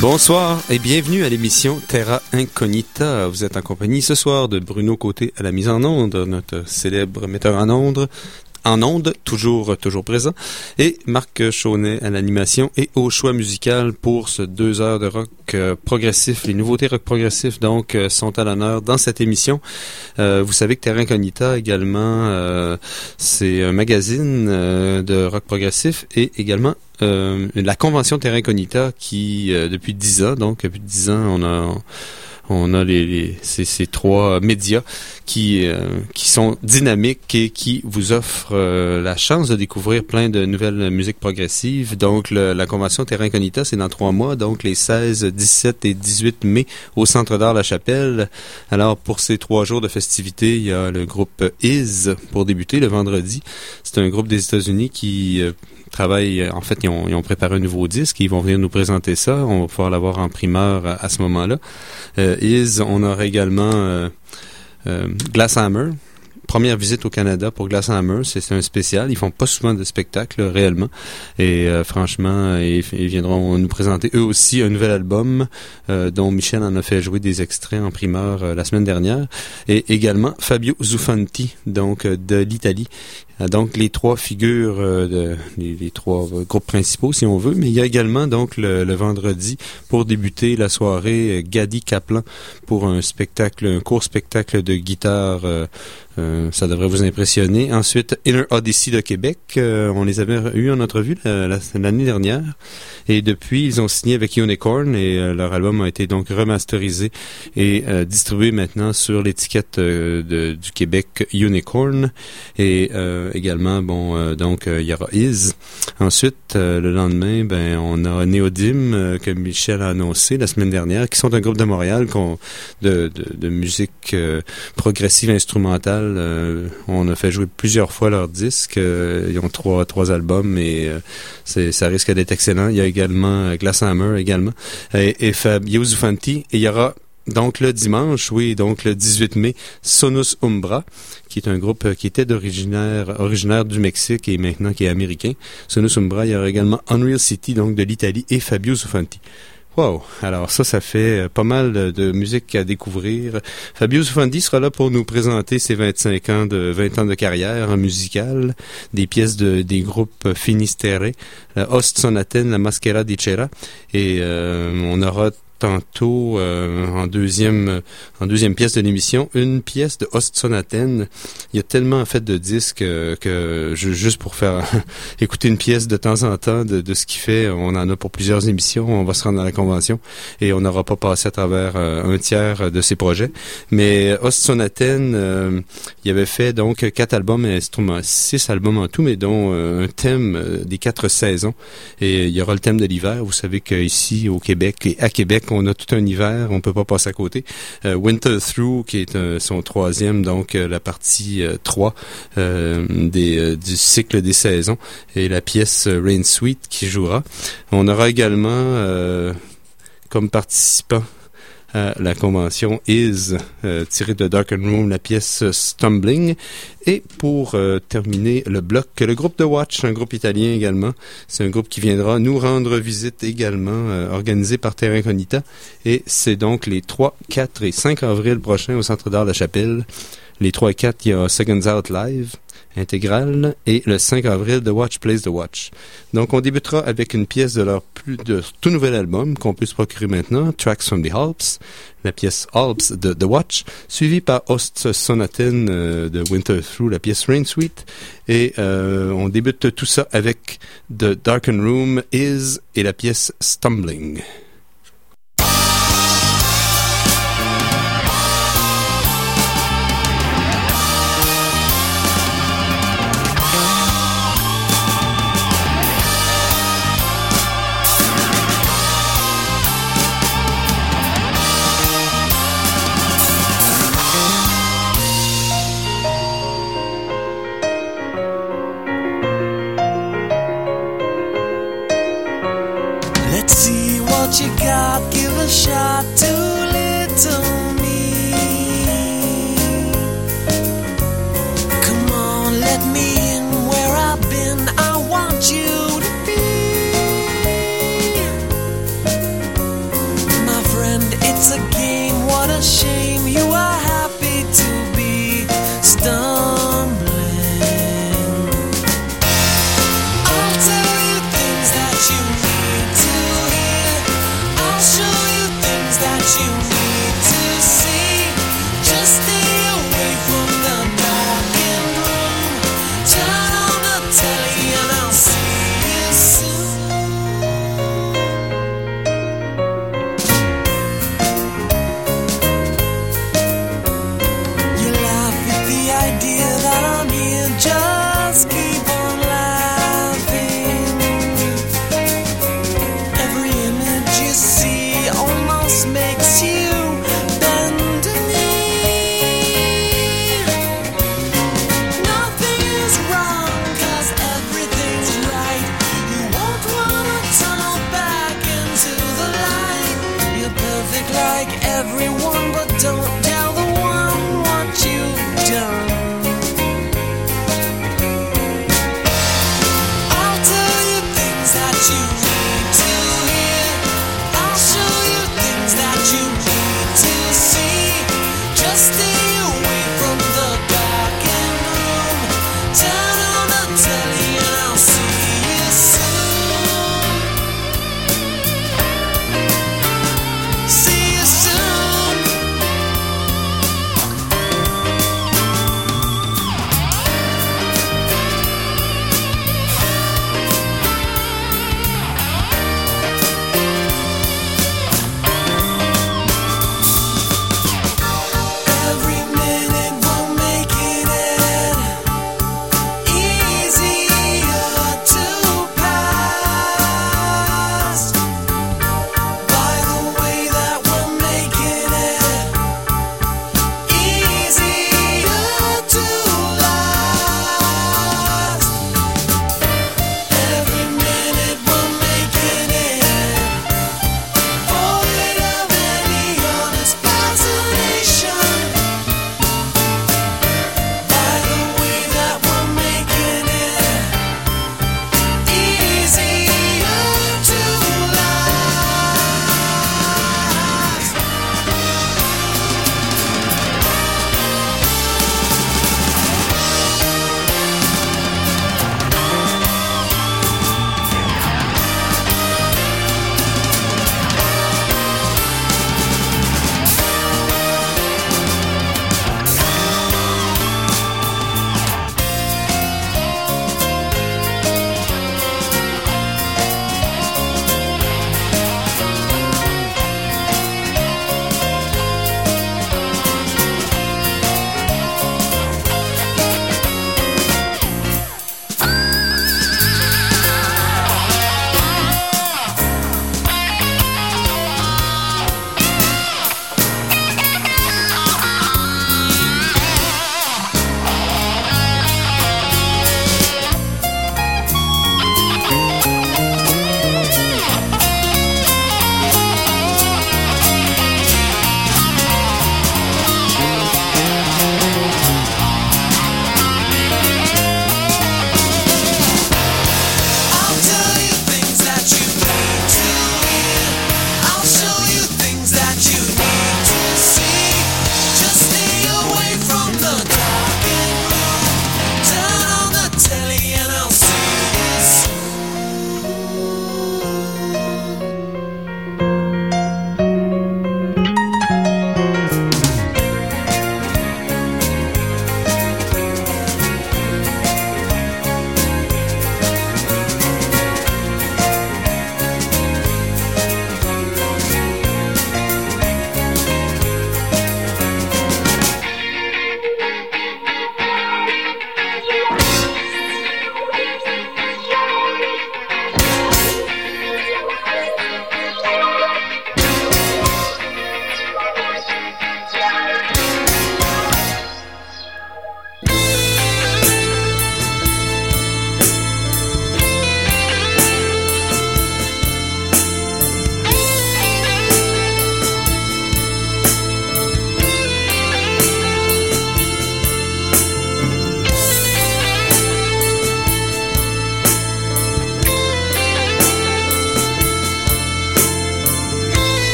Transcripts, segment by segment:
Bonsoir et bienvenue à l'émission Terra Incognita. Vous êtes en compagnie ce soir de Bruno Côté à la mise en onde, notre célèbre metteur en onde, toujours présent, et Marc Chaunet à l'animation et au choix musical pour ce 2 heures de rock progressif. Les nouveautés rock progressif, donc, sont à l'honneur dans cette émission. Vous savez que Terra Incognita, également, c'est un magazine de rock progressif et également la convention Terra Incognita qui, depuis 10 ans, donc depuis 10 ans, on a ces trois médias qui sont dynamiques et qui vous offrent la chance de découvrir plein de nouvelles musiques progressives. Donc, la convention Terra Incognita, c'est dans 3 mois, donc les 16, 17 et 18 mai au Centre d'Art La Chapelle. Alors, pour ces 3 jours de festivités, il y a le groupe Is pour débuter le vendredi. C'est un groupe des États-Unis qui travaillent, en fait, ils ont préparé un nouveau disque, ils vont venir nous présenter ça, on va pouvoir l'avoir en primeur à ce moment-là. On aura également Glasshammer. Première visite au Canada pour Glasshammer, c'est un spécial. Ils font pas souvent de spectacles réellement, et franchement, ils viendront nous présenter eux aussi un nouvel album dont Michel en a fait jouer des extraits en primeur la semaine dernière, et également Fabio Zuffanti, donc de l'Italie. Donc, les 3 figures, les 3 groupes principaux, si on veut. Mais il y a également, donc, le vendredi, pour débuter la soirée, Gadi Kaplan pour un court spectacle de guitare. Ça devrait vous impressionner. Ensuite, Inner Odyssey de Québec. On les avait eus en entrevue l'année dernière. Et depuis, ils ont signé avec Unicorn et leur album a été donc remasterisé et distribué maintenant sur l'étiquette du Québec Unicorn. Et également, donc, il y aura Is. Ensuite, le lendemain, on a Néodyme, que Michel a annoncé la semaine dernière, qui sont un groupe de Montréal de musique progressive instrumentale. On a fait jouer plusieurs fois leurs disques. Ils ont 3 albums et ça risque d'être excellent. Il y a également Glasshammer également et Fabio Zuffanti. Et il y aura donc le dimanche, donc le 18 mai, Sonus Umbra, qui est un groupe qui était originaire du Mexique et maintenant qui est américain. Sonus Umbra, il y aura également Unreal City, donc de l'Italie, et Fabio Zuffanti. Wow! Alors ça fait pas mal de musique à découvrir. Fabio Zuffanti sera là pour nous présenter ses 20 ans de carrière musicale, des pièces des groupes Finisterre, la Ost Sonaten, la Maschera di Cera, et on aura tantôt en deuxième pièce de l'émission une pièce de Ost Sonaten. Il y a tellement en fait de disques que juste pour faire écouter une pièce de temps en temps de ce qu'il fait, on en a pour plusieurs émissions. On va se rendre à la convention et on n'aura pas passé à travers un tiers de ses projets. Mais Ost Sonaten, il avait fait donc 4 albums et 6 albums en tout, mais dont un thème des 4 saisons. Et il y aura le thème de l'hiver. Vous savez qu'ici au Québec et à Québec, on a tout un hiver, on peut pas passer à côté. Winter Through, qui est son 3e, donc la partie 3 du cycle des saisons, et la pièce Rain Sweet qui jouera. On aura également comme participant à la convention Is, tiré de Darkened Room, la pièce Stumbling. Et pour terminer le bloc, le groupe The Watch, un groupe italien également. C'est un groupe qui viendra nous rendre visite également, organisé par Terra Incognita. Et c'est donc les 3, 4 et 5 avril prochains au Centre d'Art La Chapelle. Les 3 et 4, il y a Seconds Out Live intégrale, et le 5 avril, The Watch Plays The Watch. Donc, on débutera avec une pièce de leur tout nouvel album qu'on peut se procurer maintenant, Tracks from the Alps, la pièce Alps de The Watch, suivie par Ost Sonaten de Winter Through, la pièce Rain Sweet, et on débute tout ça avec The Darkened Room, Is et la pièce Stumbling. You got, give a shot to little me. Come on, let me in where I've been. I want you to be.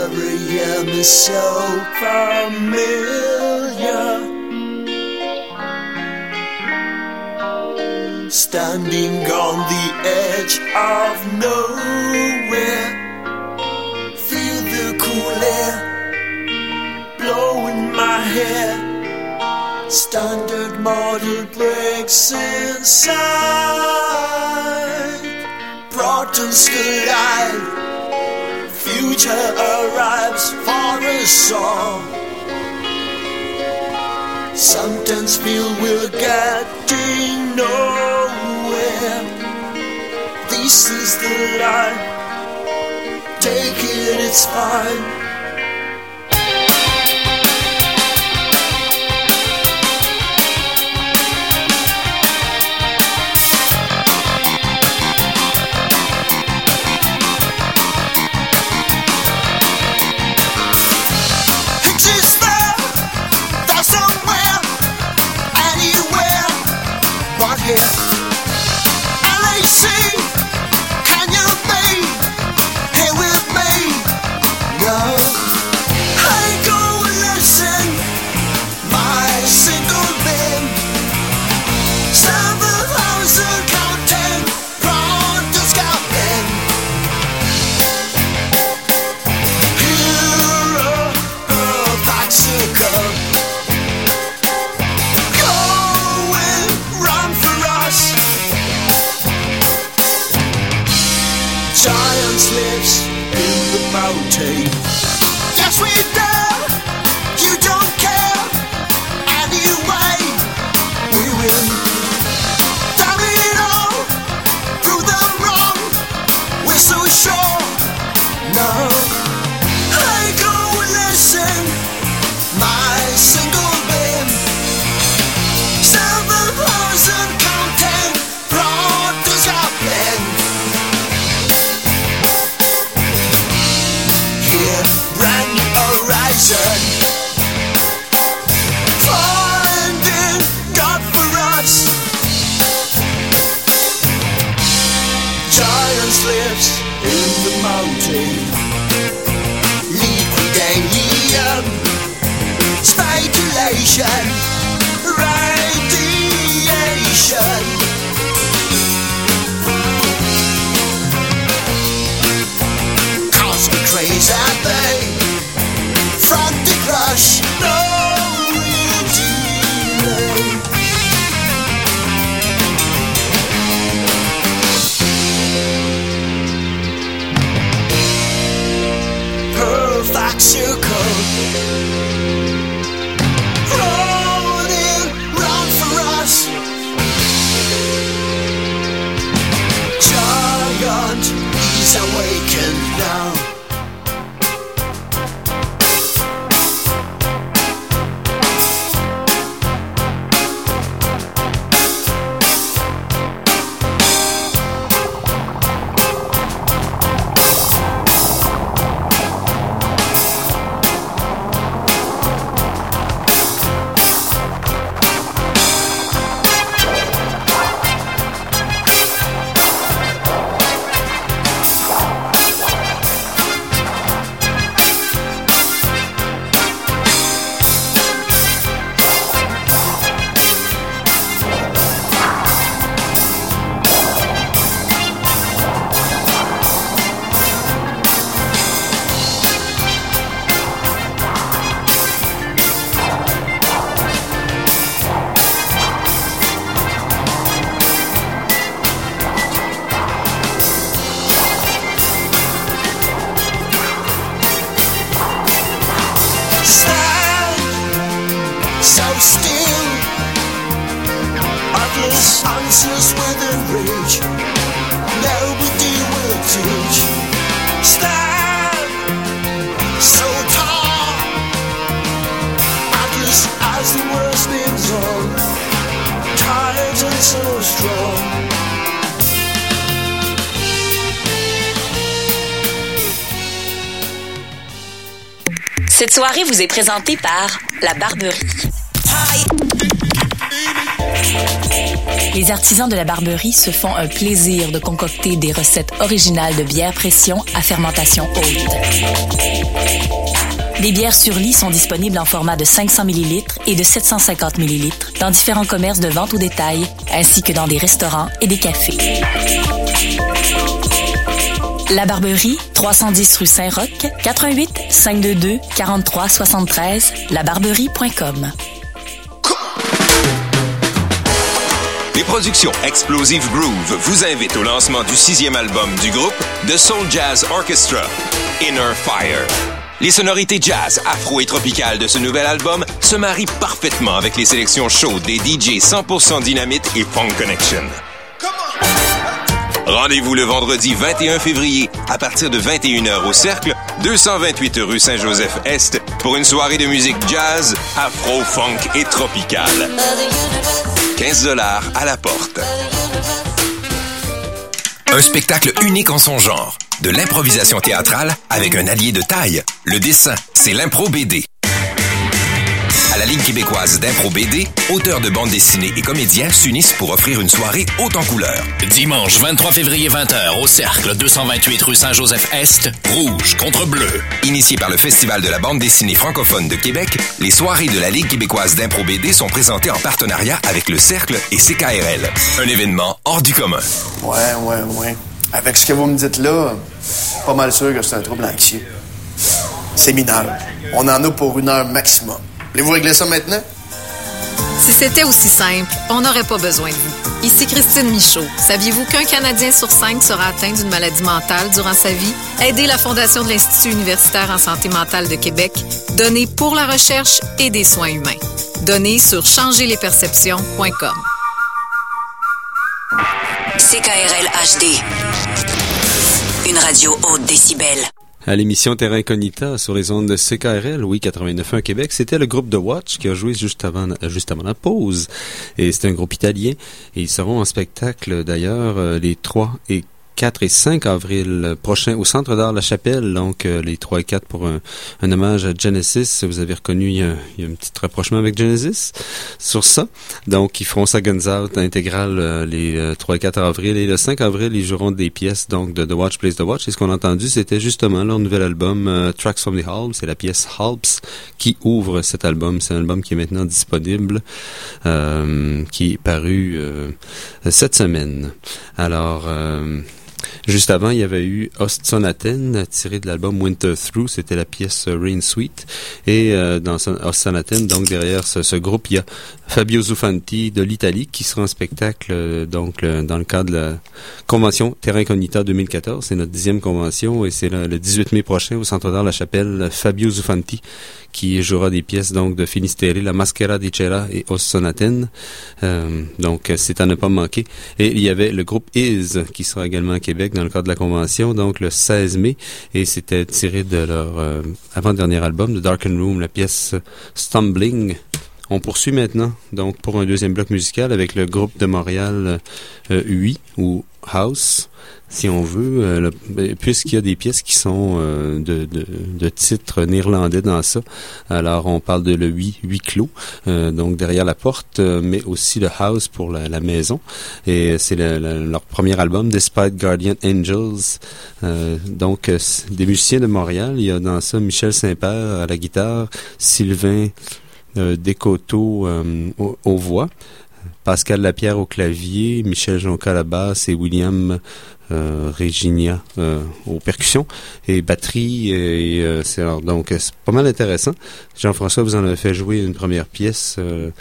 Miriam is so familiar. Standing on the edge of nowhere, feel the cool air blowing my hair. Standard model breaks inside, broadens the light. Future arrives for a song. Sometimes feel we're getting nowhere. This is the life. Take it, it's fine. LAC, can you be here with me? No, I go and listen. My single bin, 7,000 counting, Pronto scouting. Hero of Mexico. Giants lives in the mountain. Yes, we dare. You don't care. Anyway, we win. Damn it all. Prove them wrong. We're so sure. No, I go and listen. My single bin, 7,000 counting. Pronto scouting. Brand new horizon, finding God for us. Giants lives in the mountain. Liquidation, speculation, radiation. Crazy they from the crush, no delay. Perfect circle, rolling round for us. Giant is awakened now. Answers within reach. Nobody will teach. Stand so tall. Atlas as the worst names on. Tired and so strong. Cette soirée vous est présentée par La Barberie. Les artisans de la Barberie se font un plaisir de concocter des recettes originales de bière pression à fermentation haute. Les bières sur lit sont disponibles en format de 500 ml et de 750 ml dans différents commerces de vente au détail, ainsi que dans des restaurants et des cafés. La Barberie, 310 rue Saint-Roch, 88 522 43 73, labarberie.com. Les productions Explosive Groove vous invitent au lancement du 6e album du groupe, The Soul Jazz Orchestra, Inner Fire. Les sonorités jazz, afro et tropicales de ce nouvel album se marient parfaitement avec les sélections chaudes des DJ 100% Dynamite et Funk Connection. Rendez-vous le vendredi 21 février à partir de 21h au Cercle, 228 rue Saint-Joseph-Est pour une soirée de musique jazz, afro, funk et tropicale. 15$ à la porte. Un spectacle unique en son genre. De l'improvisation théâtrale avec un allié de taille. Le dessin, c'est l'impro BD. À la Ligue québécoise d'impro BD, auteurs de bandes dessinées et comédiens s'unissent pour offrir une soirée haute en couleurs. Dimanche 23 février 20h au Cercle 228 rue Saint-Joseph-Est, rouge contre bleu. Initié par le Festival de la bande dessinée francophone de Québec, les soirées de la Ligue québécoise d'impro BD sont présentées en partenariat avec le Cercle et CKRL. Un événement hors du commun. Ouais. Avec ce que vous me dites là, pas mal sûr que c'est un trouble anxieux. C'est mineur. On en a pour 1 heure maximum. Voulez-vous régler ça maintenant? Si c'était aussi simple, on n'aurait pas besoin de vous. Ici Christine Michaud. Saviez-vous qu'un Canadien sur 5 sera atteint d'une maladie mentale durant sa vie? Aidez la Fondation de l'Institut universitaire en santé mentale de Québec. Donnez pour la recherche et des soins humains. Donnez sur changerlesperceptions.com. CKRL HD. Une radio haute décibel. À l'émission Terra Incognita sur les ondes de CKRL, oui, 89.1 Québec, c'était le groupe The Watch qui a joué juste avant la pause. Et c'est un groupe italien. Et ils seront en spectacle, d'ailleurs, les 3 et 4 et 5 avril prochains au Centre d'art La Chapelle, donc les 3 et 4 pour un hommage à Genesis. Vous avez reconnu, il y a un petit rapprochement avec Genesis sur ça. Donc, ils feront ça Guns Out intégral les 3 et 4 avril. Et le 5 avril, ils joueront des pièces donc de The Watch Plays The Watch. Et ce qu'on a entendu, c'était justement leur nouvel album Tracks from the Halps. C'est la pièce Halps qui ouvre cet album. C'est un album qui est maintenant disponible, qui est paru cette semaine. Alors... juste avant, il y avait eu Ostsonaten, tiré de l'album Winter Through, c'était la pièce Rain Sweet. Et dans Ostsonaten, donc derrière ce groupe, il y a Fabio Zufanti de l'Italie qui sera en spectacle dans le cadre de la convention Terra Incognita 2014. C'est notre 10e convention et c'est le 18 mai prochain au Centre d'art La Chapelle, Fabio Zufanti qui jouera des pièces donc de Finisterre, La Maschera di Cera et Ostsonaten. Donc c'est à ne pas manquer. Et il y avait le groupe Is qui sera également à Québec dans le cadre de la convention, donc le 16 mai, et c'était tiré de leur avant-dernier album, The Darkened Room, la pièce Stumbling. On poursuit maintenant, donc, pour un deuxième bloc musical avec le groupe de Montréal UI, ou House, si on veut, puisqu'il y a des pièces qui sont de titres néerlandais dans ça. Alors, on parle de le huis clos, donc derrière la porte, mais aussi le house pour la maison. Et c'est leur premier album, Despite Guardian Angels. Donc, des musiciens de Montréal. Il y a dans ça Michel Saint-Père à la guitare, Sylvain Descoteaux aux voix, Pascal Lapierre au clavier, Michel Jonca à la basse et William Regina aux percussions et batterie. Et donc c'est pas mal intéressant. Jean-François vous en avez fait jouer une première pièce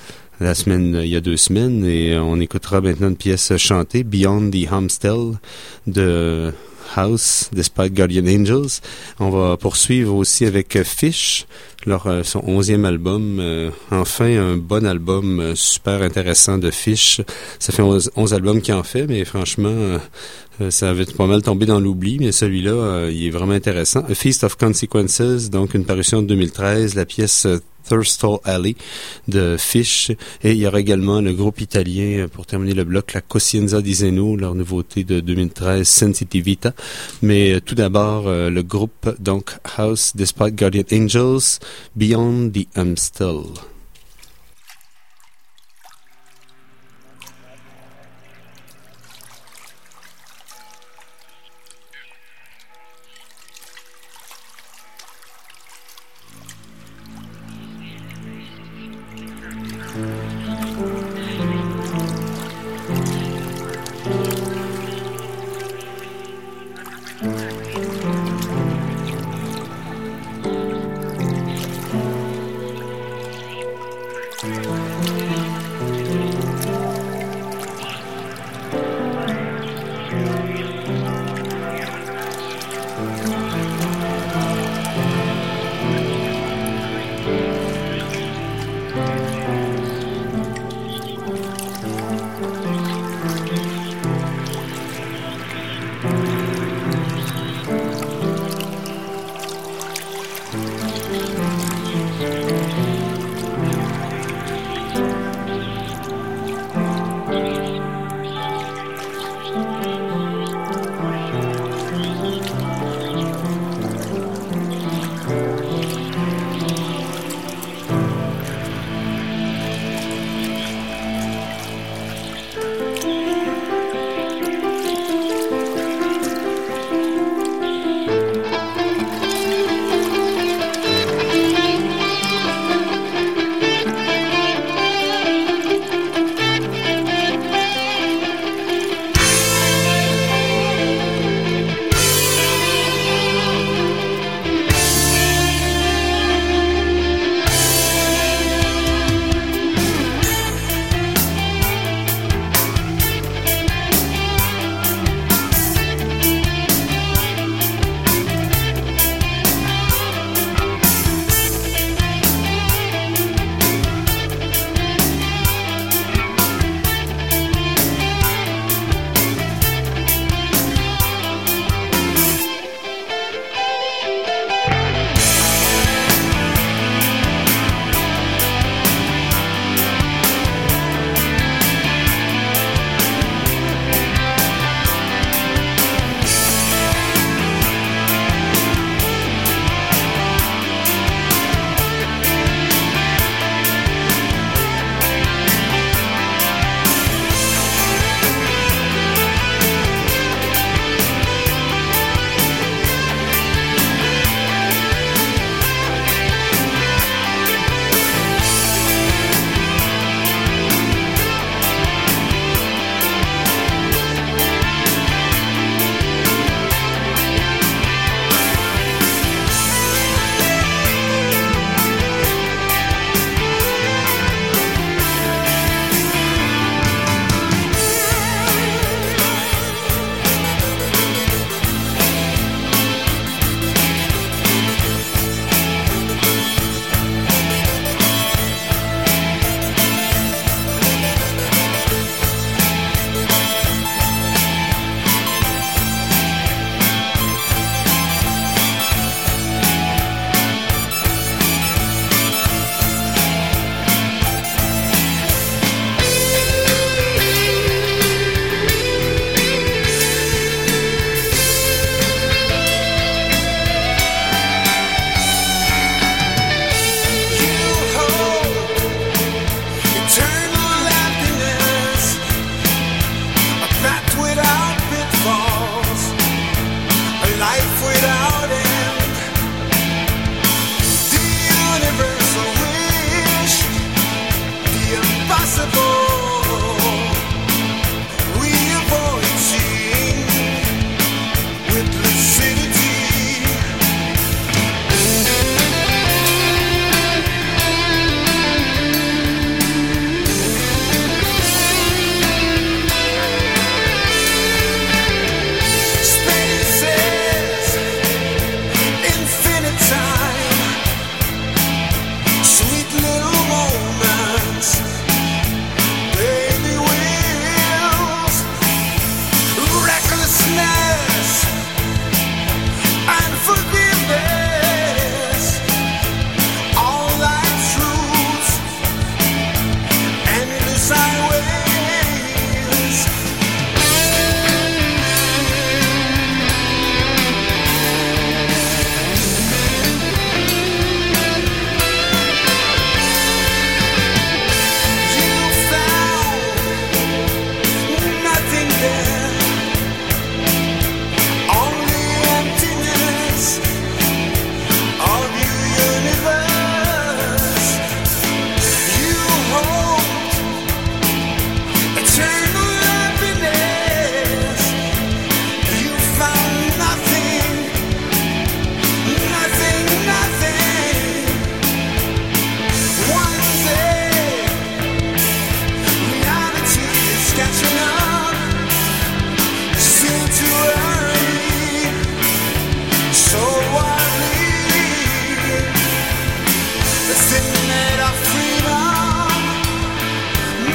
il y a 2 semaines, et on écoutera maintenant une pièce chantée, Beyond the Amstel de House, Despite Guardian Angels. On va poursuivre aussi avec Fish, son 11e album. Enfin, un bon album super intéressant de Fish. Ça fait 11 albums qu'il en fait, mais franchement, ça avait pas mal tombé dans l'oubli, mais celui-là, il est vraiment intéressant. A Feast of Consequences, donc une parution de 2013, la pièce Thirstall Alley de Fish, et il y aura également le groupe italien, pour terminer le bloc, la Coscienza di Zeno, leur nouveauté de 2013, Sensitivita. Mais tout d'abord, le groupe donc House, Despite Guardian Angels, Beyond the Amstel.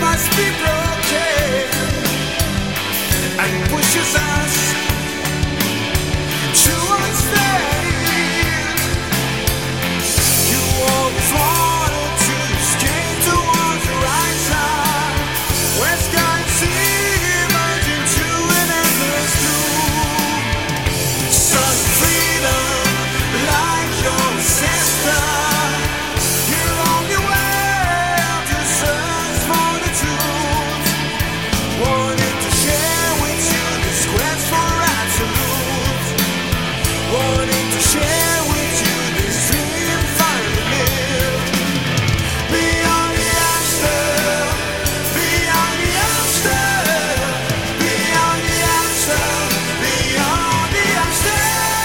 must be broken and pushes us to unsteady. You always wanted to skate towards the right side, where sky and sea merge into an endless blue. Sun freedom, like your sister, you're on your way to search for the truth. Wanted to share with you this quest for absolute. Wanting to share with you this dream finally lived. Beyond the answer, beyond the answer, beyond the answer, beyond the answer.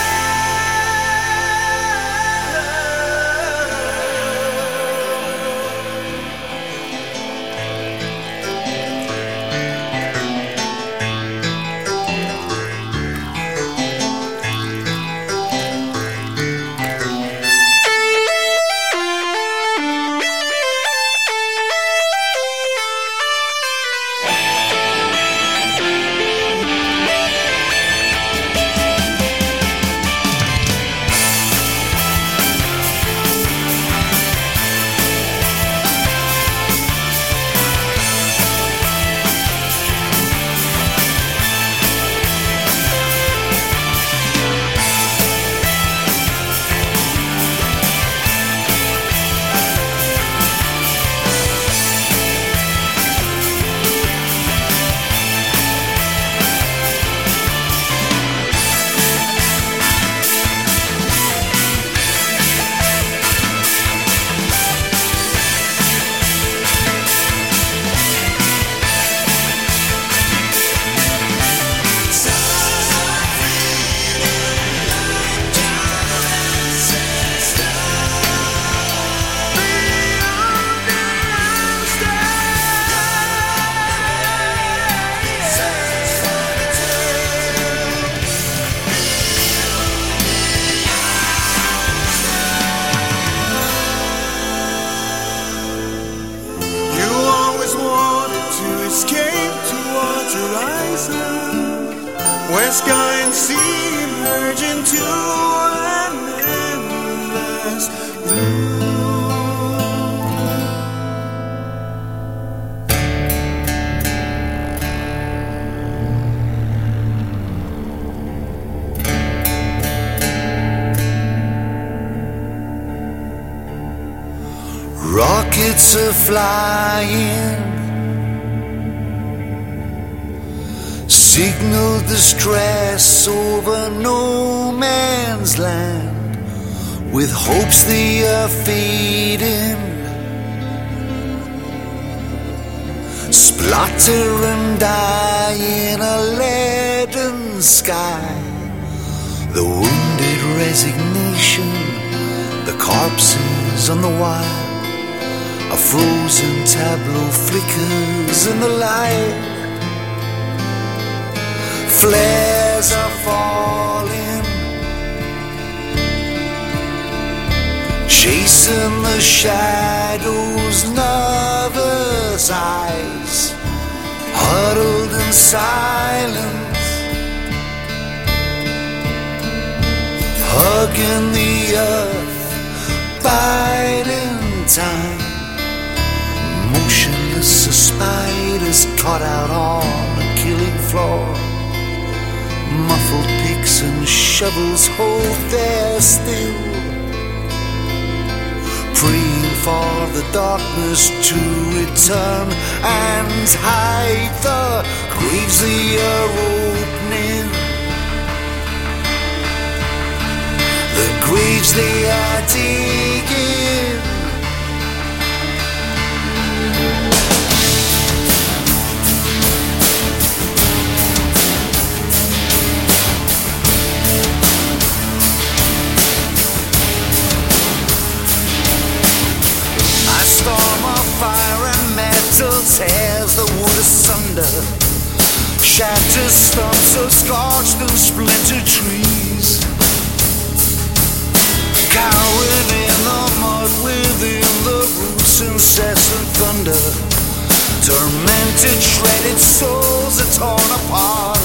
You always wanted to escape towards the horizon, where sky and sea merge into an endless blue. Rockets are flying, signal distress over no man's land, with hopes they are fading. Splatter and die in a leaden sky, the wounded resignation, the corpses on the wire. A frozen tableau flickers in the light. Flares are falling, chasing the shadows, nervous eyes, huddled in silence, hugging the earth, biding time. Motionless as spiders caught out on a killing floor. Muffled picks and shovels hold there still, praying for the darkness to return and hide the graves they are opening, the graves they are digging. Storm of fire and metal tears the wood asunder, shatters stumps of scorched and splintered trees. Cowering in the mud within the roof's incessant thunder, Tormented, shredded souls are torn apart.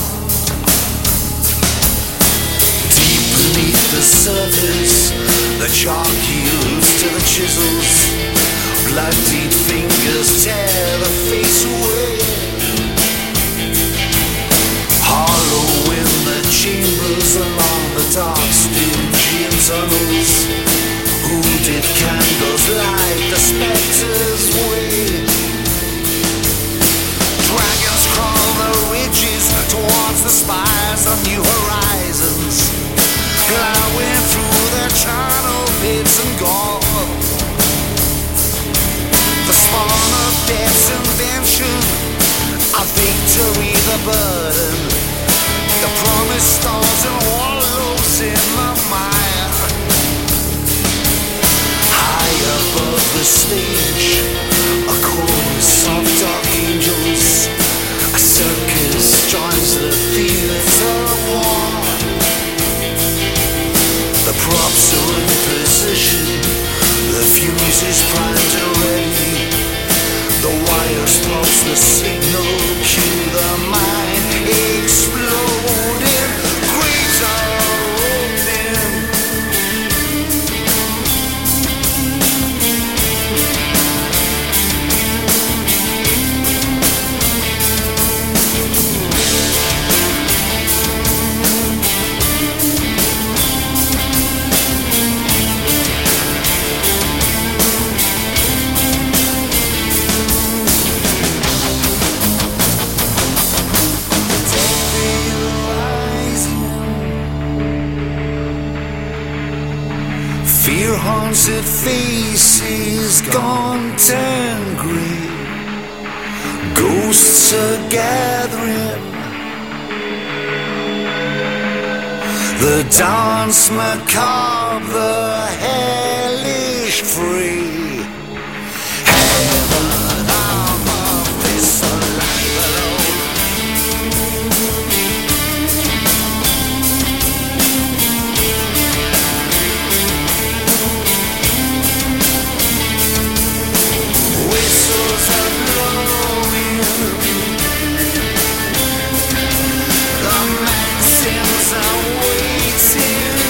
Deep beneath the surface, the chalk yields to the chisels. Bloodied fingers tear the face away. Hollow in the chambers along the dark Stygian tunnels. Hooded candles light the spectre's way. Dragons crawl the ridges towards the spires of new horizons, plowing through the charnel pits and gore. The spawn of death's invention, a victory the burden. The promise stalls and wallows in the mire. High above the stage, a chorus of dark angels. A circus joins the theater of war. The props are in position, the fuse is primed and ready. The wires pulse the signal, cue the mind exploding. Graves are opening. Fear-haunted faces gaunt and grey. Ghosts are gathering. The dance macabre, the hellish free. Heaven above this alive alone. Whistles are blowing. The maxims are waiting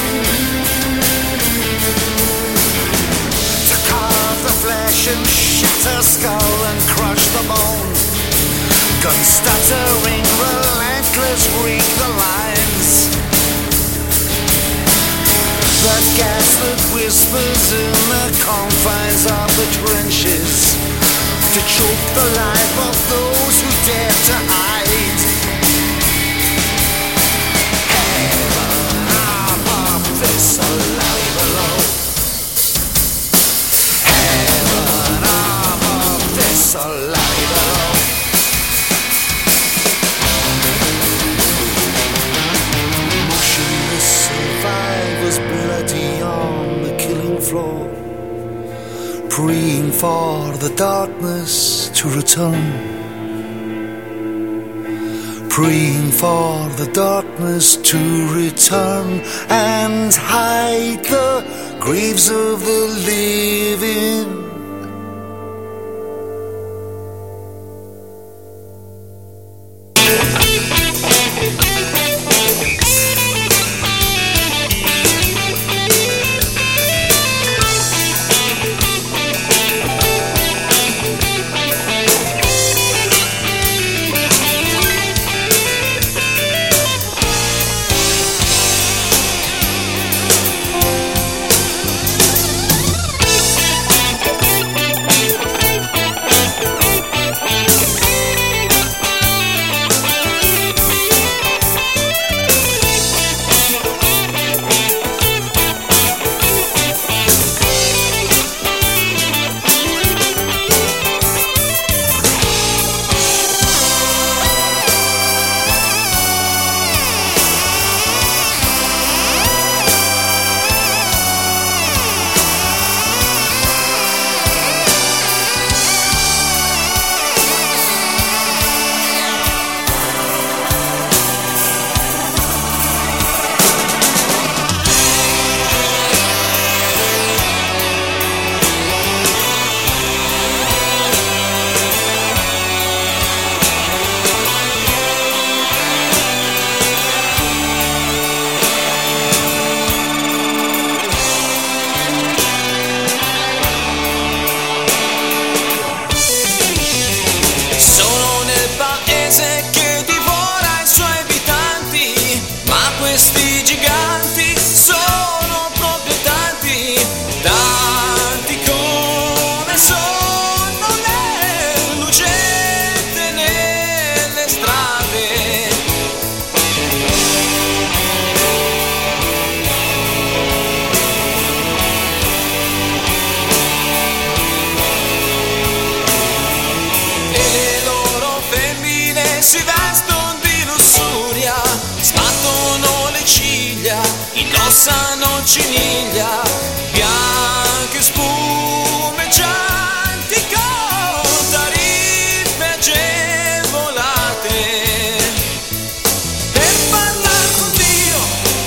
to carve the flesh and shatter skull and crush the bone. Guns stuttering, relentless, break the lines. The gas that whispers in the confines of the trenches to choke the life of those who dare to hide. Heaven above this alive below. Heaven above this alive below. Motionless survivors bloody on the killing floor, praying for the darkness to return. Praying for the darkness to return and hide the graves of the living. passano ciniglia, bianche spumeggianti con tariffe agevolate. Per parlare con Dio,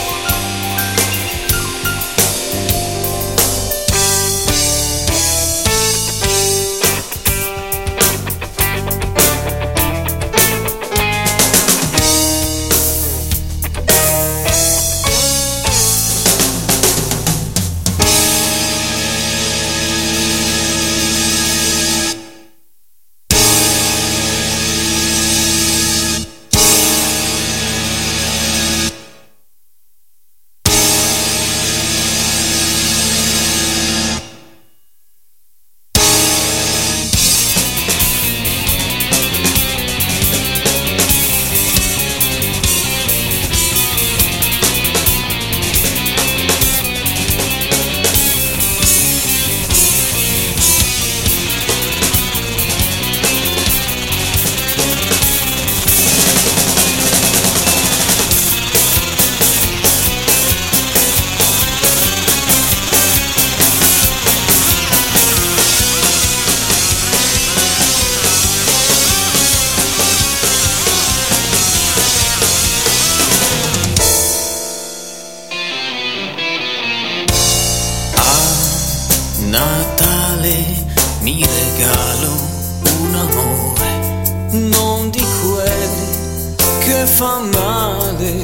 Natale mi regalo un amore, non di quelli che fa male,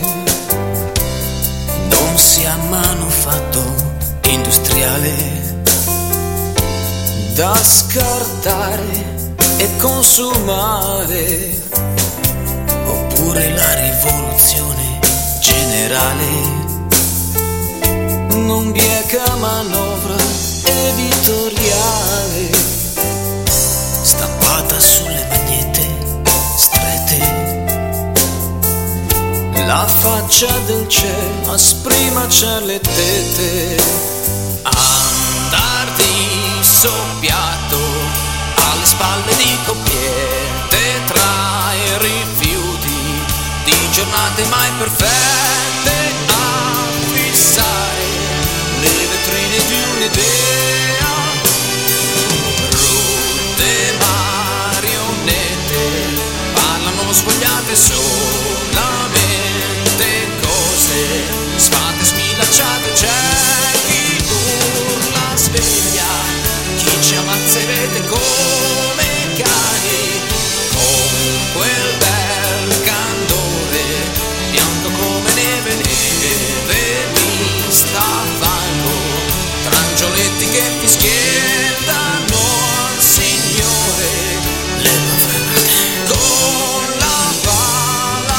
non sia manufatto industriale, da scartare e consumare, oppure la rivoluzione generale, non bieca manovra editoriale stampata sulle magliette strette, la faccia del cielo asprimacia le tette, andar di soppiatto alle spalle di coppiette tra i rifiuti di giornate mai perfette, a fissare le vetrine di un'idea, brutte marionette parlano svogliate solamente cose sfatte, smilacciate. C'è chi urla sveglia, chi ci ammazzerete come cani, con quel bel candore bianco come neve, neve mista angioletti che fischiettano al Signore, le bavate con la pala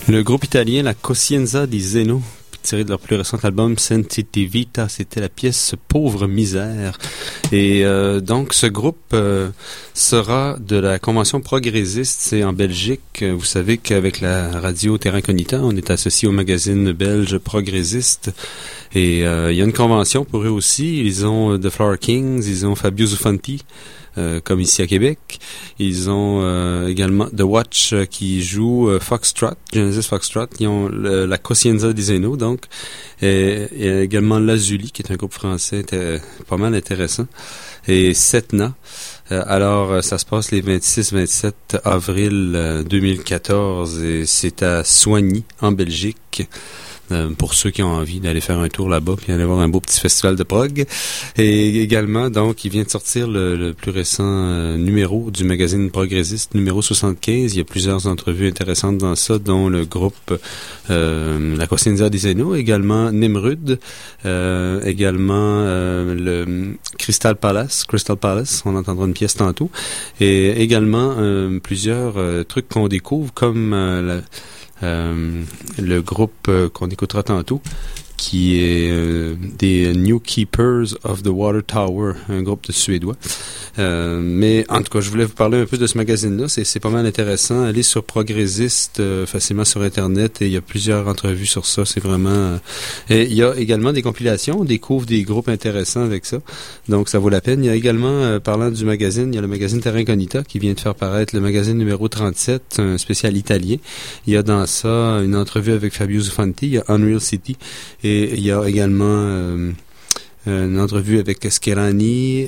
Le groupe italien La Coscienza di Zeno, tiré de leur plus récent album Sensitivita, c'était la pièce Pauvre misère. Et donc ce groupe sera de la convention progressiste, c'est en Belgique. Vous savez qu'avec la radio Terra Incognita, on est associé au magazine belge progressiste. Et il y a une convention pour eux aussi. Ils ont The Flower Kings, ils ont Fabio Zufanti, comme ici à Québec. Ils ont également The Watch qui joue Foxtrot, Genesis Foxtrot. Ils ont la Coscienza di Zeno, donc. Et également Lazuli, qui est un groupe français pas mal intéressant. Et Setna. Alors, ça se passe les 26-27 avril 2014 et c'est à Soigny, en Belgique. Pour ceux qui ont envie d'aller faire un tour là-bas puis aller voir un beau petit festival de prog. Et également, donc, il vient de sortir le plus récent numéro du magazine progressiste, numéro 75. Il y a plusieurs entrevues intéressantes dans ça, dont le groupe La Coscienza di Zeno, également Nimrud, également le Crystal Palace, on entendra une pièce tantôt, et également plusieurs trucs qu'on découvre, comme le groupe qu'on écoutera tantôt, qui est des New Keepers of the Water Tower, un groupe de Suédois. Mais en tout cas, je voulais vous parler un peu de ce magazine-là. C'est pas mal intéressant. Allez sur Progressiste facilement sur Internet et il y a plusieurs entrevues sur ça. C'est vraiment... et il y a également des compilations. On découvre des groupes intéressants avec ça. Donc, ça vaut la peine. Il y a également, parlant du magazine, il y a le magazine Terra Incognita qui vient de faire paraître le magazine numéro 37, un spécial italien. Il y a dans ça une entrevue avec Fabio Zufanti. Il y a Unreal City. Et il y a également une entrevue avec Scherani,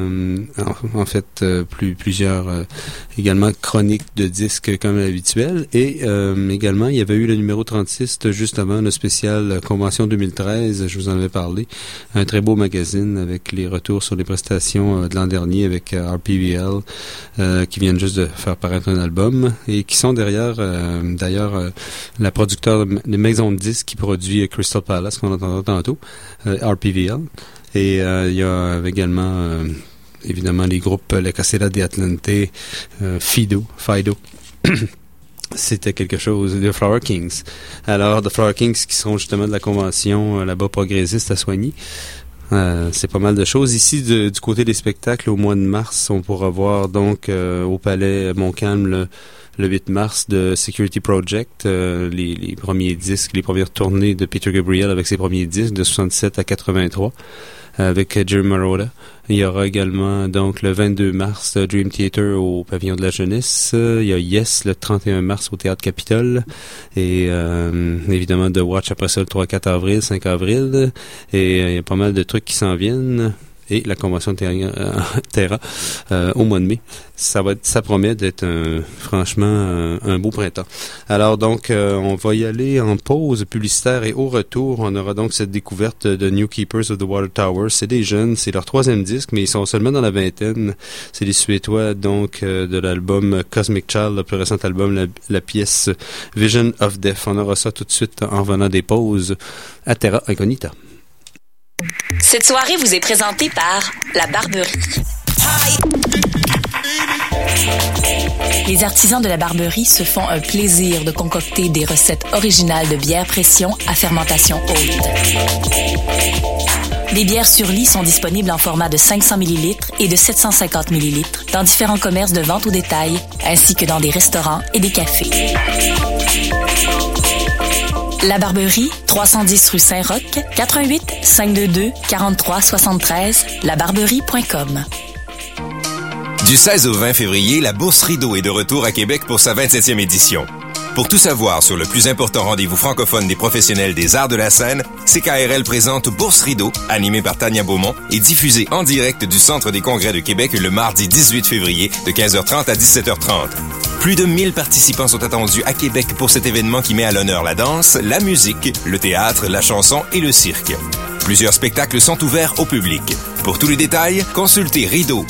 en fait plusieurs également chroniques de disques comme habituel, et également il y avait eu le numéro 36 juste avant, le spécial Convention 2013, je vous en avais parlé, un très beau magazine avec les retours sur les prestations de l'an dernier avec RPVL qui viennent juste de faire paraître un album et qui sont derrière d'ailleurs la producteur de maison de disques qui produit Crystal Palace qu'on entendra tantôt, RPVL. Et il y a également, évidemment, les groupes La Casella di Atlante, Fido. C'était quelque chose, The Flower Kings. Alors, The Flower Kings qui seront justement de la convention là-bas progressiste à Soigny. C'est pas mal de choses. Ici, du côté des spectacles, au mois de mars, on pourra voir donc au Palais Montcalm le 8 mars de Security Project, les premiers disques, les premières tournées de Peter Gabriel avec ses premiers disques de 67 à 83 avec Jerry Marotta. Il y aura également donc le 22 mars Dream Theater au Pavillon de la Jeunesse. Il y a Yes le 31 mars au Théâtre Capitole. Et évidemment The Watch après ça le 3-4 avril, 5 avril. Et il y a pas mal de trucs qui s'en viennent. Et la convention Terra au mois de mai. Ça promet d'être franchement un beau printemps. Alors donc, on va y aller en pause publicitaire et au retour, on aura donc cette découverte de New Keepers of the Water Tower. C'est des jeunes, c'est leur 3e disque, mais ils sont seulement dans la vingtaine. C'est les Suédois donc de l'album Cosmic Child, le plus récent album, la pièce Vision of Death. On aura ça tout de suite en revenant des pauses à Terra Incognita. Cette soirée vous est présentée par La Barberie. Les artisans de La Barberie se font un plaisir de concocter des recettes originales de bière pression à fermentation haute. Des bières sur lit sont disponibles en format de 500 ml et de 750 ml dans différents commerces de vente au détail, ainsi que dans des restaurants et des cafés. La Barberie, 310 rue Saint-Roch, 88 522 43 73, labarberie.com. Du 16 au 20 février, la Bourse Rideau est de retour à Québec pour sa 27e édition. Pour tout savoir sur le plus important rendez-vous francophone des professionnels des arts de la scène, CKRL présente Bourse Rideau, animée par Tania Beaumont et diffusée en direct du Centre des Congrès de Québec le mardi 18 février de 15h30 à 17h30. Plus de 1000 participants sont attendus à Québec pour cet événement qui met à l'honneur la danse, la musique, le théâtre, la chanson et le cirque. Plusieurs spectacles sont ouverts au public. Pour tous les détails, consultez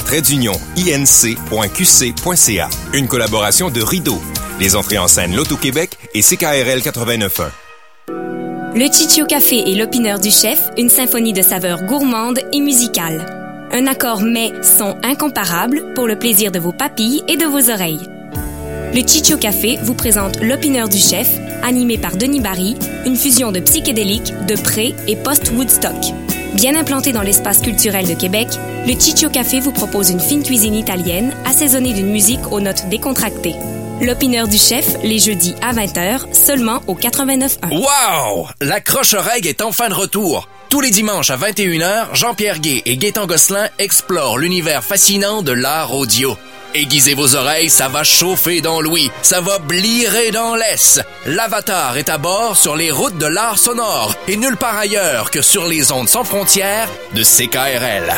rideau-inc.qc.ca. Une collaboration de Rideau, les entrées en scène Loto-Québec et CKRL 89.1. Le Chichio Café et l'Opineur du Chef, une symphonie de saveurs gourmandes et musicales. Un accord mets-son incomparable pour le plaisir de vos papilles et de vos oreilles. Le Chichio Café vous présente l'Opineur du Chef, animé par Denis Barry, une fusion de psychédélique, de pré et post-Woodstock. Bien implanté dans l'espace culturel de Québec, le Ciccio Café vous propose une fine cuisine italienne assaisonnée d'une musique aux notes décontractées. L'opineur du chef, les jeudis à 20h, seulement au 89.1. Wow! La croche-oreille est enfin de retour. Tous les dimanches à 21h, Jean-Pierre Guay et Gaétan Gosselin explorent l'univers fascinant de l'art audio. Aiguisez vos oreilles, ça va chauffer dans l'ouïe, ça va blirer dans l'ess. L'Avatar est à bord sur les routes de l'art sonore et nulle part ailleurs que sur les ondes sans frontières de CKRL.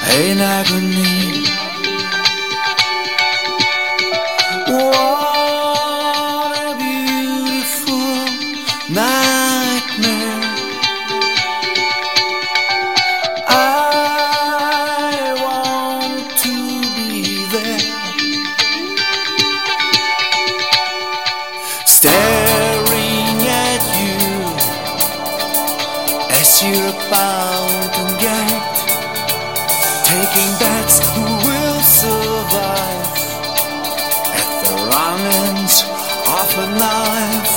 an agony. What a beautiful nightmare. I want to be there, staring at you as you're about to get, taking bets who will survive at the wrong ends of a knife.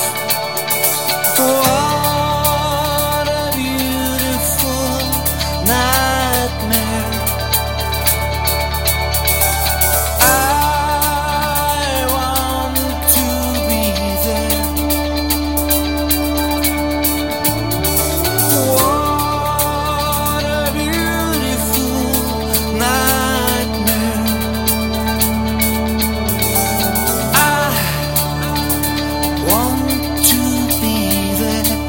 What a beautiful nightmare. I want to be there. What a beautiful nightmare. I want to be there.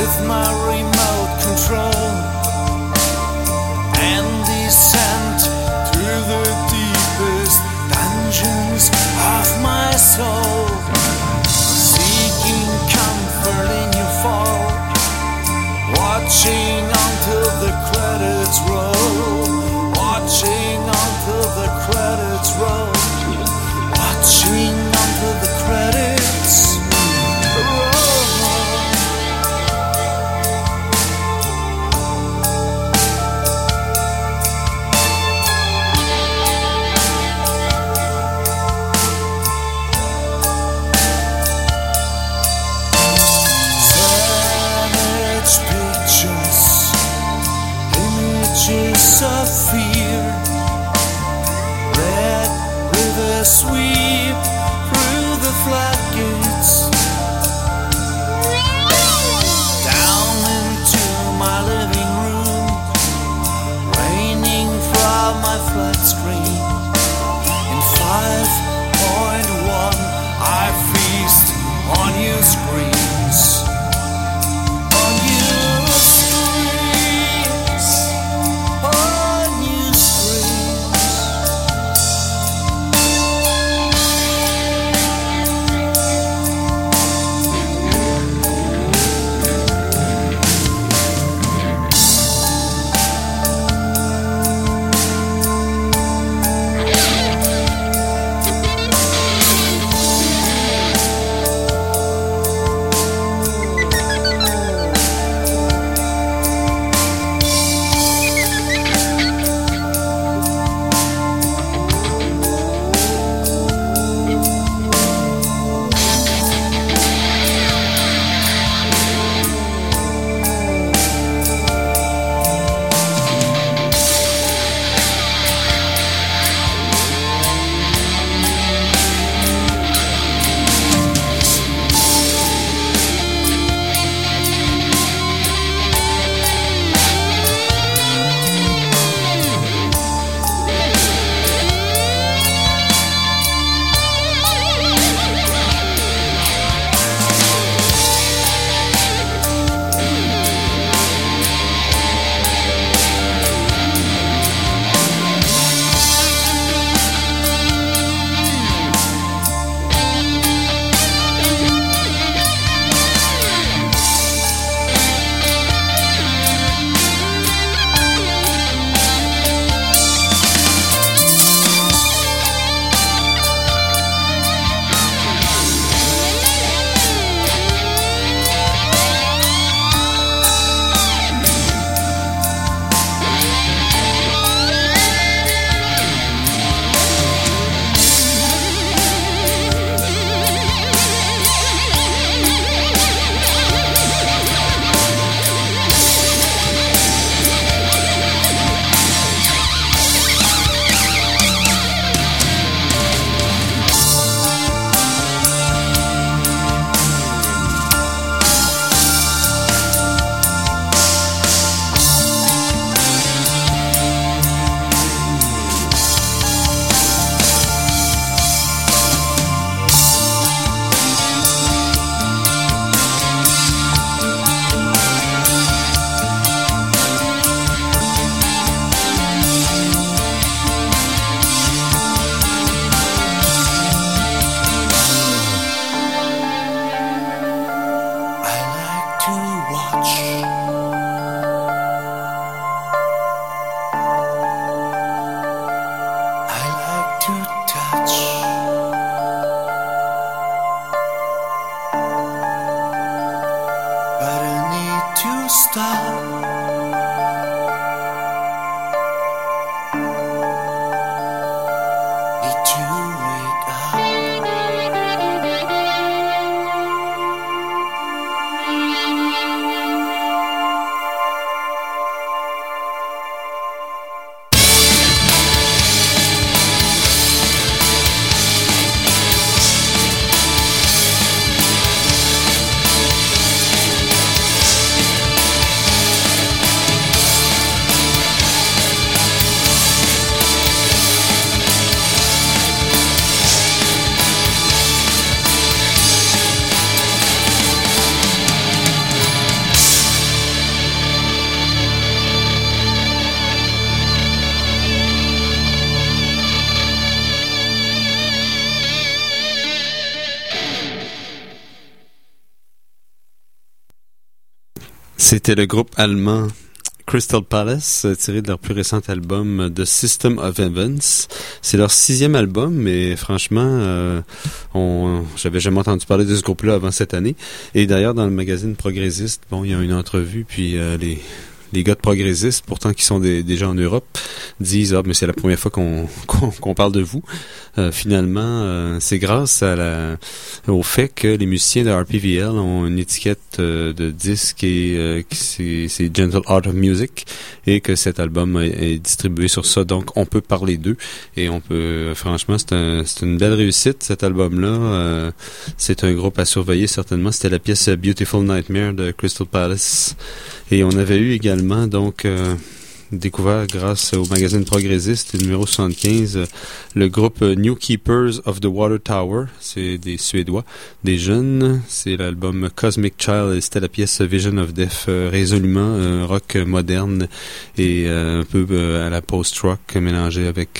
with my remote control and descend through the deepest dungeons of my soul, seeking comfort in your fall, watching until the credits roll, watching until the credits roll, watching until the credits roll. Images of fear, red rivers sweep through the floodgates, down into my living room, raining from my flat screen. In 5.1 I feast on your screens. C'était le groupe allemand Crystal Palace, tiré de leur plus récent album The System of Events. C'est leur 6e album, mais franchement, j'avais jamais entendu parler de ce groupe-là avant cette année. Et d'ailleurs, dans le magazine Progressiste, il y a une entrevue, puis les gars de Progressiste, pourtant qui sont déjà en Europe, disent mais c'est la première fois qu'on parle de vous. Finalement, c'est grâce au fait que les musiciens de RPVL ont une étiquette de disque et c'est Gentle Art of Music et que cet album est distribué sur ça. Donc on peut parler d'eux et on peut franchement c'est une belle réussite cet album-là. C'est un groupe à surveiller certainement. C'était la pièce Beautiful Nightmare de Crystal Palace. Et on avait eu également, donc, découvert grâce au magazine Progressiste, numéro 75, le groupe New Keepers of the Water Tower. C'est des Suédois, des jeunes. C'est l'album Cosmic Child et c'était la pièce Vision of Death, résolument rock moderne et un peu à la post-rock mélangé avec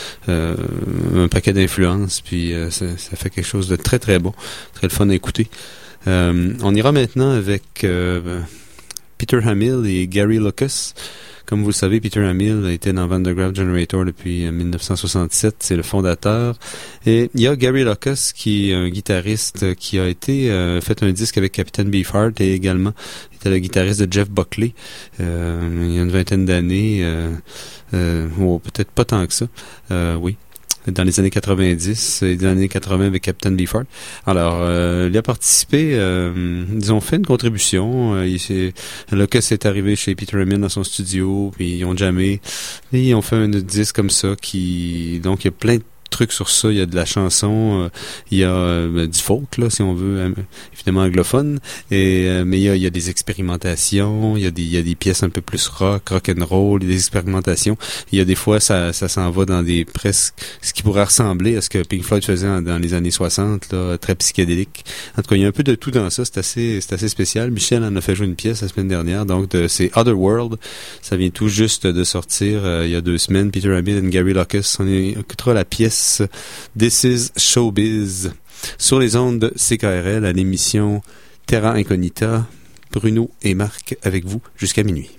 un paquet d'influences. Puis ça fait quelque chose de très très bon, très le fun à écouter. On ira maintenant avec Peter Hamill et Gary Lucas. Comme vous le savez, Peter Hamill a été dans Vandergraaf Generator depuis 1967. C'est le fondateur. Et il y a Gary Lucas, qui est un guitariste qui a été fait un disque avec Captain Beefheart et également était le guitariste de Jeff Buckley il y a une vingtaine d'années. Peut-être pas tant que ça. Oui. Dans les années 90 et dans les années 80 avec Captain Beefheart. Alors, il a participé, ils ont fait une contribution. Lucas est arrivé chez Peter Hamill dans son studio, puis ils ont jammé. Et ils ont fait un disque comme ça donc il y a plein de trucs sur ça. Il y a de la chanson, il y a du folk, là, si on veut, évidemment anglophone. Mais il y a des expérimentations, il y a des pièces un peu plus rock and roll, des expérimentations. Il y a des fois, ça s'en va dans des presque ce qui pourrait ressembler à ce que Pink Floyd faisait dans les années 60, là, très psychédélique. En tout cas, il y a un peu de tout dans ça. C'est assez spécial. Michel en a fait jouer une pièce la semaine dernière. Donc, c'est Otherworld. Ça vient tout juste de sortir il y a 2 semaines. Peter Hamill et Gary Lucas. On écoutera la pièce This is Showbiz sur les ondes de CKRL à l'émission Terra Incognita. Bruno et Marc avec vous jusqu'à minuit.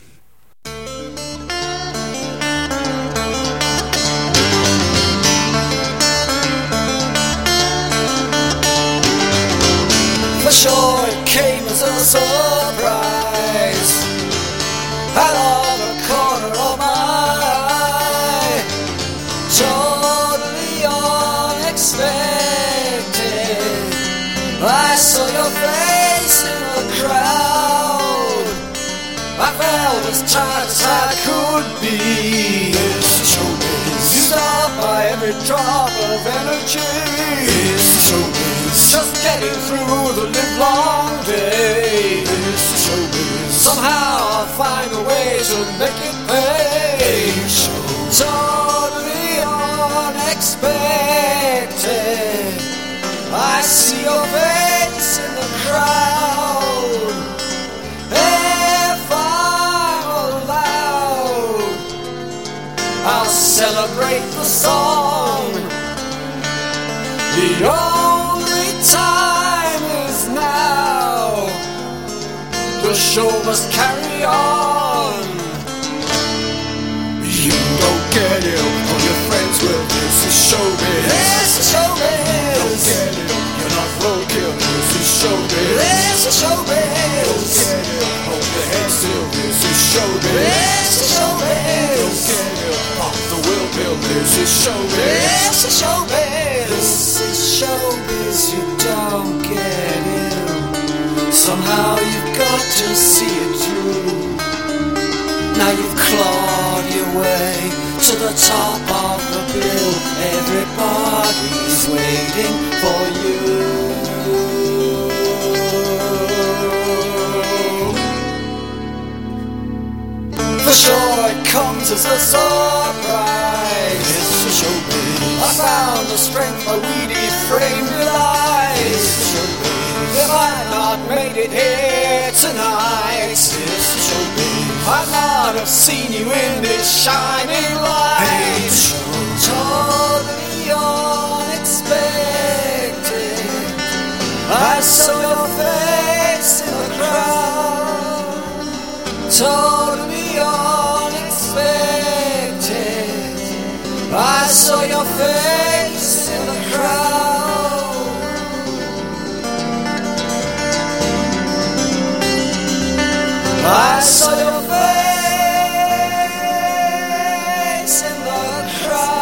For sure it came as a surprise out of the corner of my eye, totally unexpected. I saw your face in the crowd. I felt as tight as I could be. It's showbiz. You stopped by every drop of energy. It's showbiz. Just getting through the livelong day. It's showbiz. Somehow I'll find a way to make it pay. Totally unexpected. I see your face in the crowd. If I'm allowed, I'll celebrate the song. The only time is now. The show must carry on. You don't get it, all your friends will. This is showbiz. This is showbiz. Don't get it, you're not roadkill. This is showbiz. This is showbiz. Don't get it, hold your head still. This is showbiz. This is showbiz. Don't get it, pop the will pill. This is showbiz. This is showbiz. This is showbiz. You don't get it. Somehow you've got to see it through. Now you've clawed your way to the top of the bill. Everybody's waiting for you. For sure it comes as a surprise. It's a showbiz. I found the strength my weedy frame relies. It's a showbiz. If I'd not made it here tonight, it's a showbiz. I'd not have seen you in this shining light. Totally unexpected. I saw your face in the crowd. totally unexpected. I saw your face in the crowd. I saw your face in the crowd.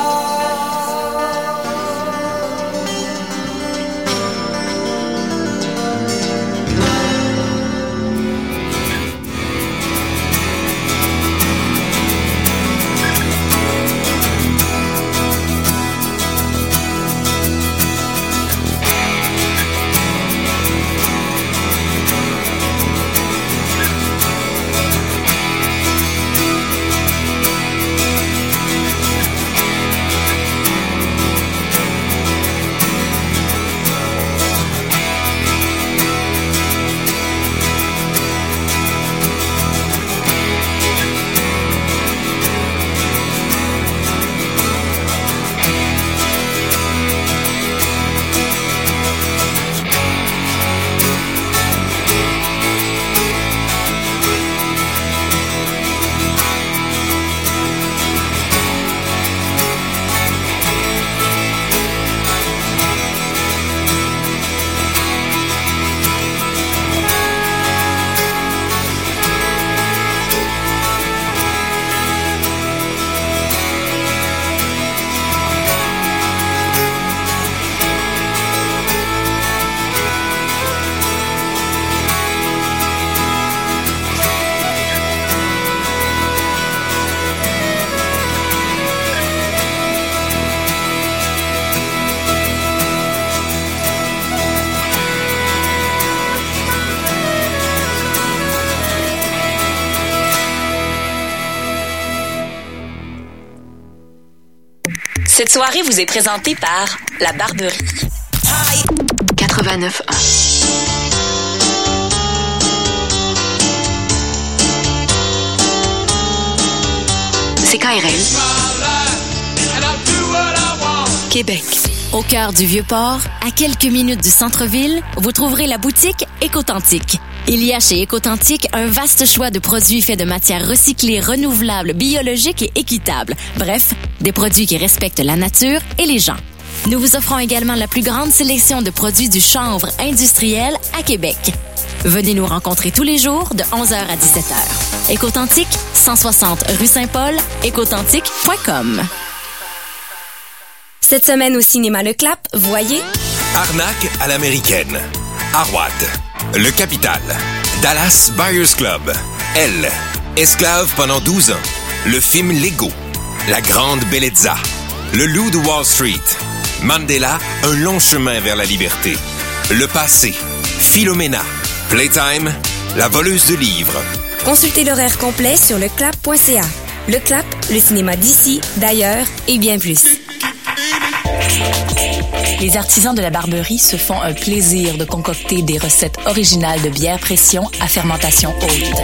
Cette soirée vous est présentée par La Barberie. 89.1. CKRL. Québec. Au cœur du Vieux-Port, à quelques minutes du centre-ville, vous trouverez la boutique Écotantique. Il y a chez Écotantique un vaste choix de produits faits de matières recyclées, renouvelables, biologiques et équitables. Bref, des produits qui respectent la nature et les gens. Nous vous offrons également la plus grande sélection de produits du chanvre industriel à Québec. Venez nous rencontrer tous les jours de 11h à 17h. Écotantique, 160 rue Saint-Paul, écotantique.com. Cette semaine au cinéma Le Clap, voyez... Arnaque à l'américaine. Harvard. Le Capital. Dallas Buyers Club. Elle. Esclave pendant 12 ans. Le film Lego. La Grande Bellezza. Le Loup de Wall Street. Mandela, un long chemin vers la liberté. Le passé. Philomena. Playtime. La voleuse de livres. Consultez l'horaire complet sur leclap.ca. Le Clap, le cinéma d'ici, d'ailleurs et bien plus. Les artisans de la Barberie se font un plaisir de concocter des recettes originales de bière pression à fermentation haute.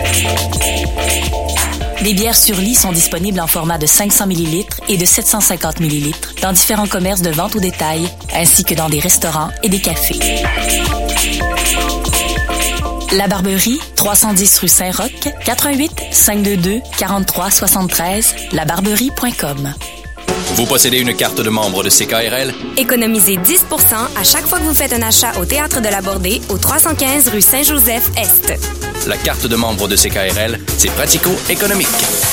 Les bières sur lit sont disponibles en format de 500 ml et de 750 ml dans différents commerces de vente au détail, ainsi que dans des restaurants et des cafés. La Barberie, 310 rue Saint-Roch, 88 522 43 73, labarberie.com. Vous possédez une carte de membre de CKRL? Économisez 10 % à chaque fois que vous faites un achat au Théâtre de la Bordée, au 315 rue Saint-Joseph-Est. La carte de membre de CKRL, c'est pratico-économique.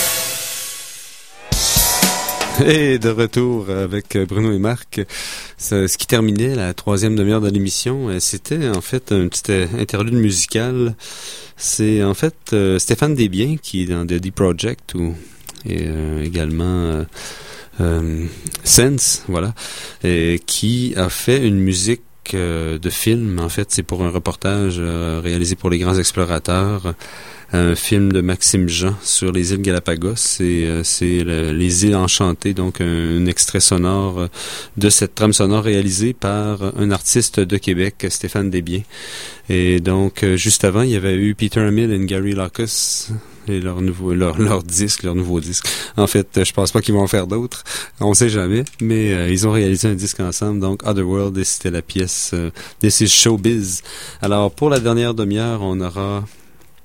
Et de retour avec Bruno et Marc, ce qui terminait la troisième demi-heure de l'émission, c'était en fait un petit interlude musical. C'est en fait Stéphane Desbiens qui est dans The Deep Project et également Sense, voilà, qui a fait une musique de film. En fait, c'est pour un reportage réalisé pour les Grands Explorateurs, un film de Maxime Jean sur les îles Galapagos. C'est les îles enchantées, donc un extrait sonore de cette trame sonore réalisée par un artiste de Québec, Stéphane Desbiens. Et donc, juste avant, il y avait eu Peter Hamill et Gary Locus et leur nouveau disque. En fait, je pense pas qu'ils vont en faire d'autres. On sait jamais. Mais ils ont réalisé un disque ensemble. Donc, Otherworld, et c'était la pièce This is Showbiz. Alors, pour la dernière demi-heure, on aura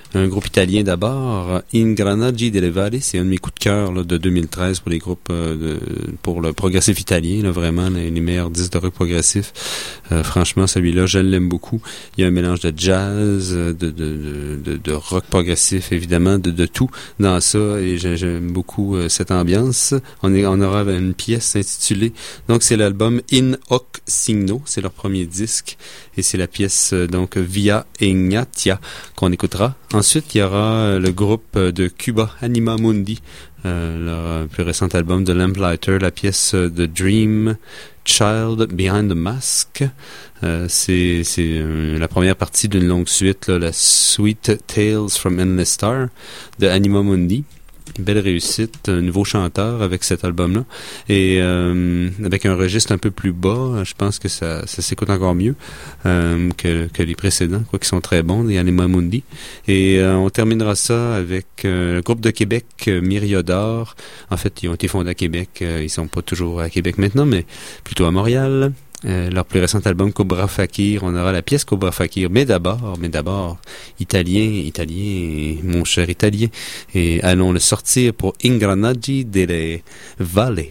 Un groupe italien d'abord, Ingranaggi delle Valli, c'est un de mes coups de cœur là, de 2013 pour les groupes pour le progressif italien, là, vraiment les meilleurs disques de rock progressif. Franchement, celui-là, je l'aime beaucoup. Il y a un mélange de jazz, de rock progressif, évidemment, de tout dans ça, et j'aime beaucoup cette ambiance. On aura une pièce intitulée, donc c'est l'album In Hoc Signo, c'est leur premier disque, et c'est la pièce donc Via Ignatia qu'on écoutera. Ensuite, il y aura le groupe de Cuba, Anima Mundi, leur plus récent album de Lamplighter, la pièce The Dream Child Behind the Mask. C'est la première partie d'une longue suite, là, la Sweet Tales from Endless Star de Anima Mundi. Belle réussite, un nouveau chanteur avec cet album-là, et avec un registre un peu plus bas, je pense que ça s'écoute encore mieux que les précédents, quoi, qui sont très bons, les Anima Mundi. Et on terminera ça avec le groupe de Québec, Myriodore. En fait, ils ont été fondés à Québec, ils sont pas toujours à Québec maintenant, mais plutôt à Montréal. Leur plus récent album Cobra Fakir, on aura la pièce Cobra Fakir, mais d'abord, italien, mon cher italien, et allons le sortir pour Ingranaggi delle Valli.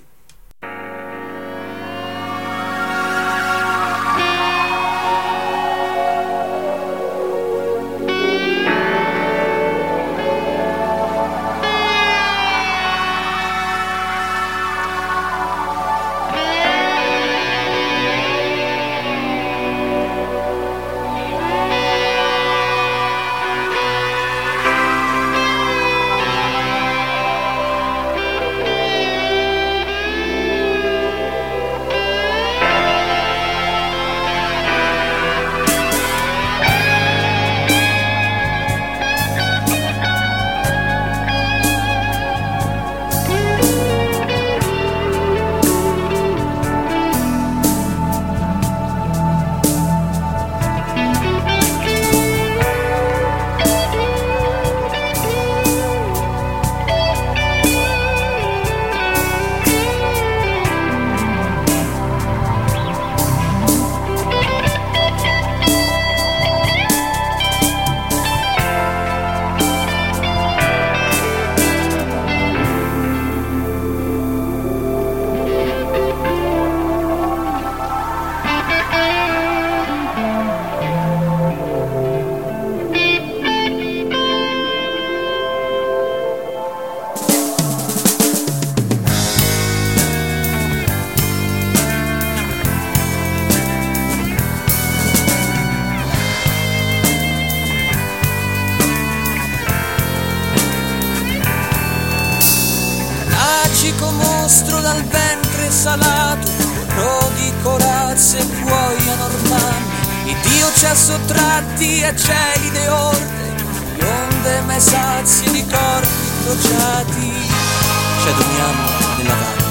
Mostro dal ventre salato, roghi, corazze, buoi anormali. Il Dio ci ha sottratti a gelide orde, di onde mai sazie di corpi crociati. Ci aduniamo nella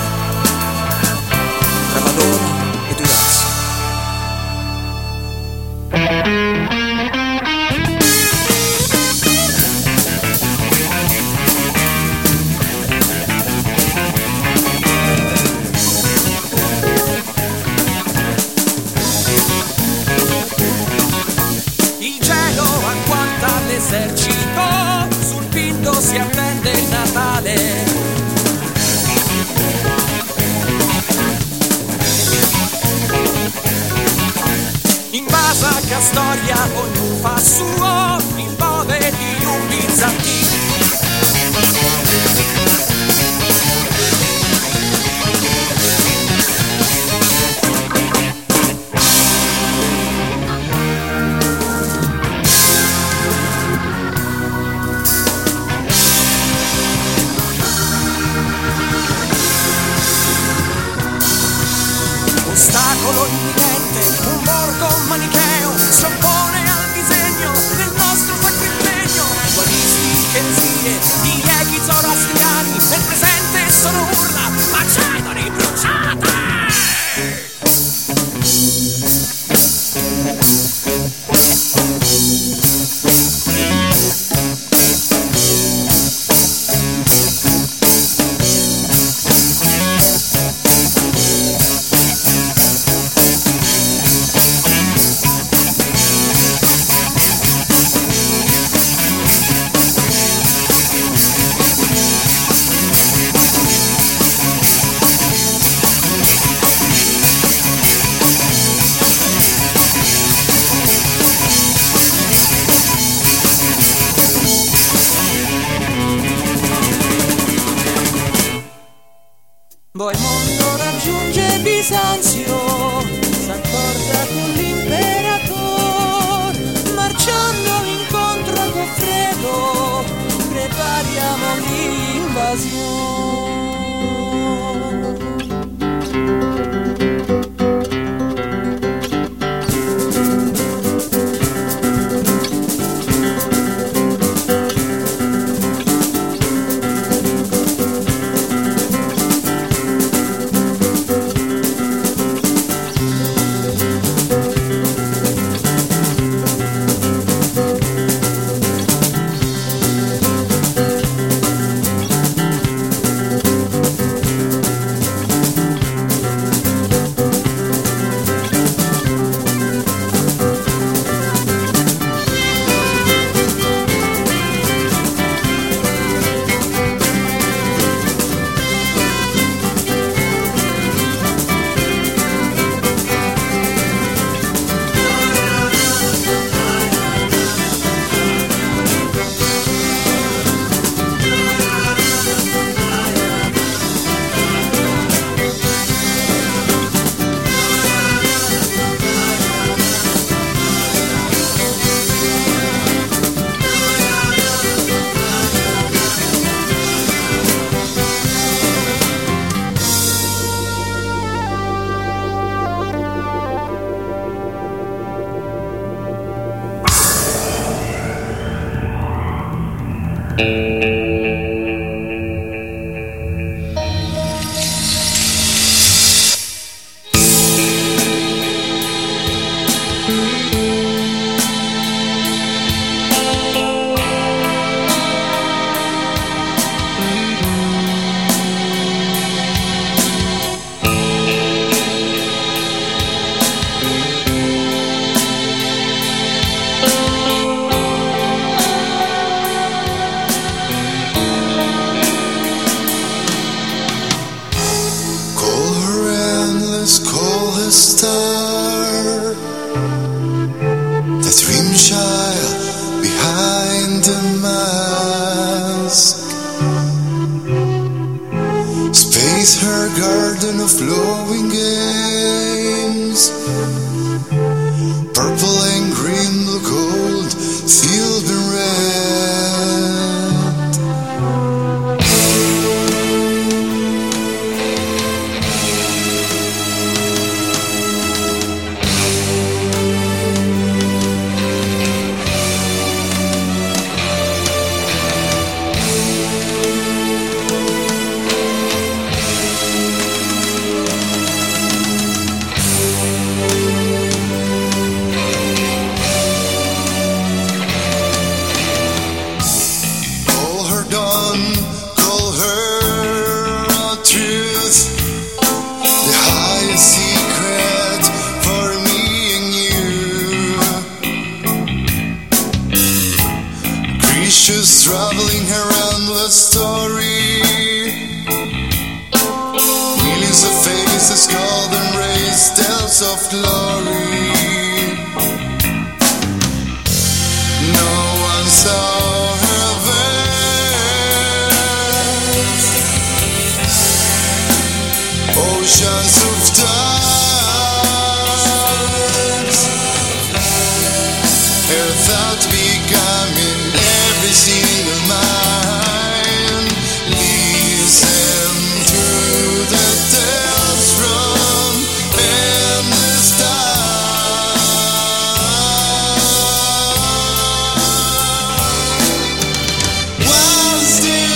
valle, tra Valona e Durazzo. L'esercito sul pinto si attende il Natale. In Basacca storia ognuno fa suo, il bove di un bizantino. Ostacolo imminente, un borgo manicheo si oppone al disegno del nostro sacrilegno. Dualistiche eresie, dieghi zoroastriani, nel presente sono urla, macedoni bruciate! Boemondo raggiunge Bisanzio, s'accorda con l'imperatore, marciando incontro a Goffredo, prepariamo l'invasione.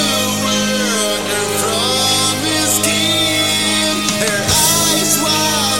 Her eyes wide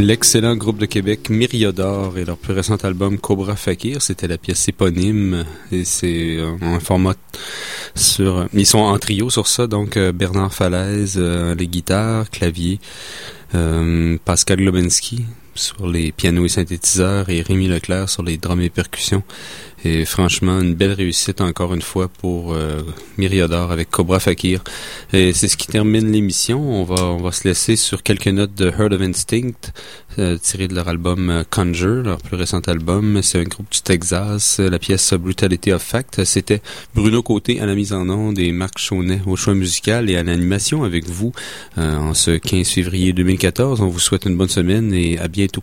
l'excellent groupe de Québec Myriodore et leur plus récent album Cobra Fakir, c'était la pièce éponyme et c'est un format sur... Ils sont en trio sur ça, donc Bernard Falaise, les guitares, clavier, Pascal Globensky sur les pianos et synthétiseurs et Rémi Leclerc sur les drums et percussions. Et franchement, une belle réussite encore une fois pour Myriodore avec Cobra Fakir. Et c'est ce qui termine l'émission. On va se laisser sur quelques notes de Herd of Instinct, tiré de leur album Conjure, leur plus récent album. C'est un groupe du Texas. La pièce Brutality of Fact. C'était Bruno Côté à la mise en onde et Marc Chaunet au choix musical et à l'animation avec vous en ce 15 février 2014. On vous souhaite une bonne semaine et à bientôt.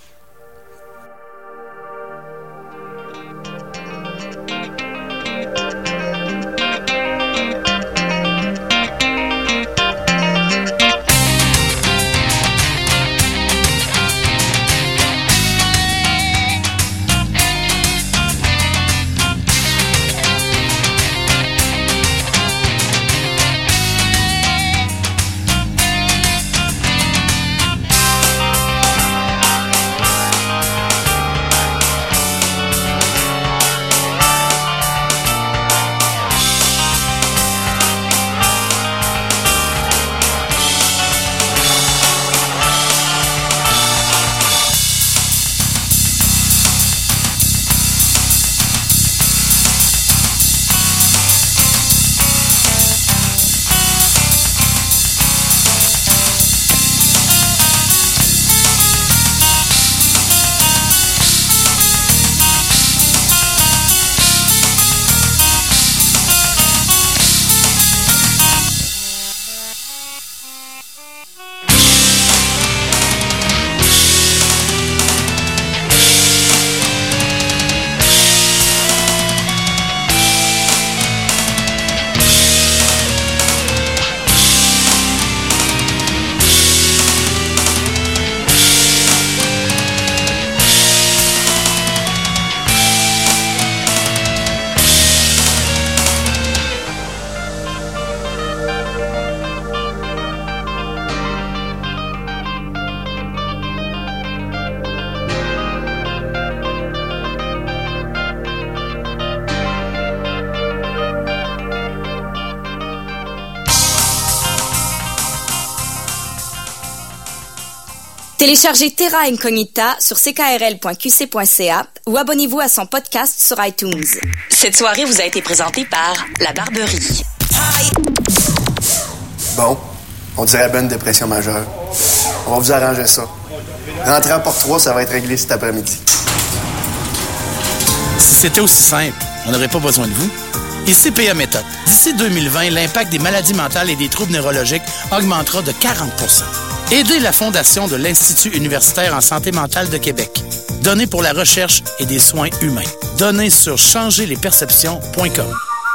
Téléchargez Terra Incognita sur ckrl.qc.ca ou abonnez-vous à son podcast sur iTunes. Cette soirée vous a été présentée par La Barberie. Bon, on dirait bien une dépression majeure. On va vous arranger ça. Rentrez en porte 3, ça va être réglé cet après-midi. Si c'était aussi simple, on n'aurait pas besoin de vous. Ici PA Méthode. D'ici 2020, l'impact des maladies mentales et des troubles neurologiques augmentera de 40%. Aidez la Fondation de l'Institut universitaire en santé mentale de Québec. Donnez pour la recherche et des soins humains. Donnez sur changerlesperceptions.com.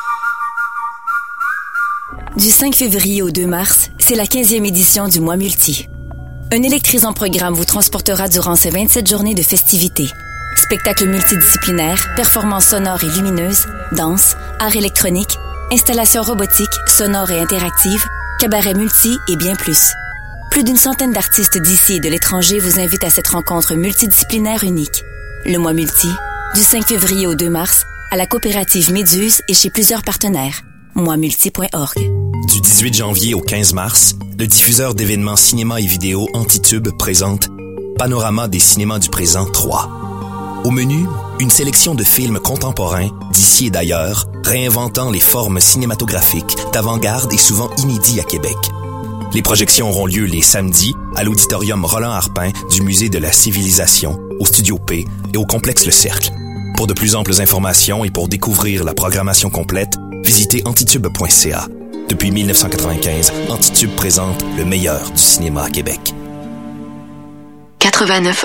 Du 5 février au 2 mars, c'est la 15e édition du Mois Multi. Un électrisant programme vous transportera durant ces 27 journées de festivités. Spectacles multidisciplinaires, performances sonores et lumineuses, danse, art électronique, installations robotiques, sonores et interactives, cabaret multi et bien plus. Plus d'une centaine d'artistes d'ici et de l'étranger vous invitent à cette rencontre multidisciplinaire unique. Le Mois Multi, du 5 février au 2 mars, à la coopérative Méduse et chez plusieurs partenaires. Moismulti.org. Du 18 janvier au 15 mars, le diffuseur d'événements cinéma et vidéo Antitube présente Panorama des cinémas du présent 3. Au menu, une sélection de films contemporains d'ici et d'ailleurs, réinventant les formes cinématographiques d'avant-garde et souvent inédits à Québec. Les projections auront lieu les samedis à l'auditorium Roland-Harpin du Musée de la Civilisation, au Studio P et au complexe Le Cercle. Pour de plus amples informations et pour découvrir la programmation complète, visitez antitube.ca. Depuis 1995, Antitube présente le meilleur du cinéma à Québec. 89.1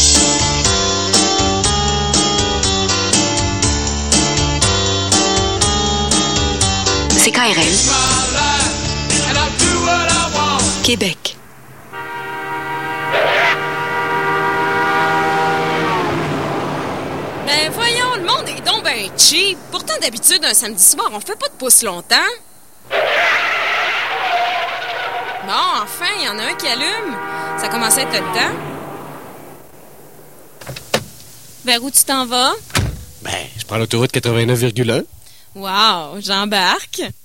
CKRL Québec. Ben voyons, le monde est donc ben cheap. Pourtant, d'habitude, un samedi soir, on fait pas de pouce longtemps. Bon, enfin, il y en a un qui allume. Ça commence à être le temps. Vers où tu t'en vas? Je prends l'autoroute 89,1. Wow, j'embarque.